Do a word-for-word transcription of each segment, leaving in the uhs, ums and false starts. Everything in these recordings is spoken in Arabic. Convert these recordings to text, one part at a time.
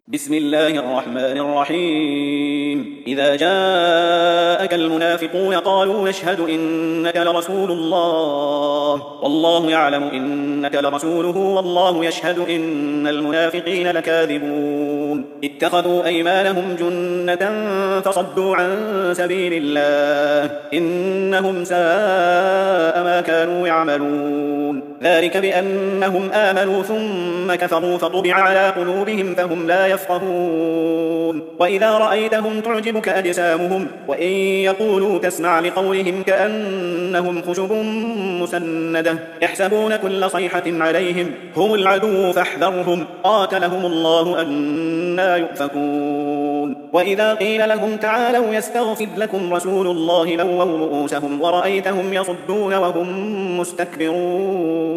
بسم الله الرحمن الرحيم إذا جاءك المنافقون قالوا نشهد إنك لرسول الله والله يعلم إنك لرسوله والله يشهد إن المنافقين لكاذبون اتخذوا أيمانهم جنة فصدوا عن سبيل الله إنهم ساء ما كانوا يعملون ذلك بأنهم آمنوا ثم كفروا فطبع على قلوبهم فهم لا يفقهون وإذا رأيتهم تعجبك أجسامهم وإن يقولوا تسمع لقولهم كأنهم خشب مسندة يحسبون كل صيحة عليهم هم العدو فاحذرهم قاتلهم الله أنى يؤفكون وإذا قيل لهم تعالوا يستغفر لكم رسول الله لووا رؤوسهم ورأيتهم يصدون وهم مستكبرون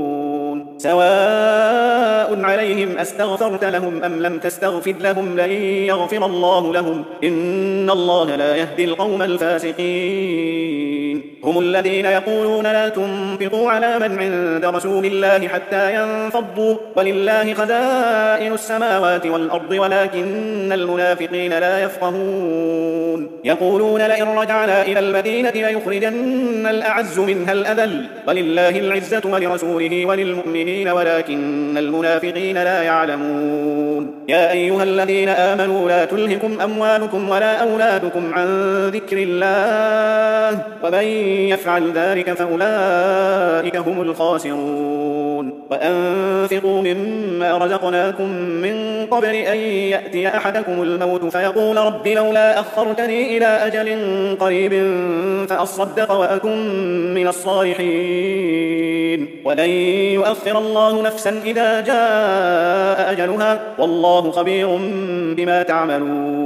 سواء عليهم أستغفرت لهم أم لم تستغفر لهم لن يغفر الله لهم إن الله لا يهدي القوم الفاسقين هم الذين يقولون لا تنفقوا على من عند رسول الله حتى ينفضوا ولله خزائن السماوات والأرض ولكن المنافقين لا يفقهون يقولون لئن رجعنا إلى المدينة ليخرجن الأعز منها الأذل ولله العزة ولرسوله وللمؤمنين ولكن المنافقين لا يعلمون يا أيها الذين آمنوا لا تلهكم أموالكم ولا أولادكم عن ذكر الله ومن يفعل ذلك فأولئك هم الخاسرون وأنفقوا مما رزقناكم من قبل أن يأتي أحدكم الموت فيقول رب لولا أخرتني إلى أجل قريب فأصدق وأكن من الصالحين ولن يؤخر الله نفسا إذا جاء أجلها والله خبير بما تعملون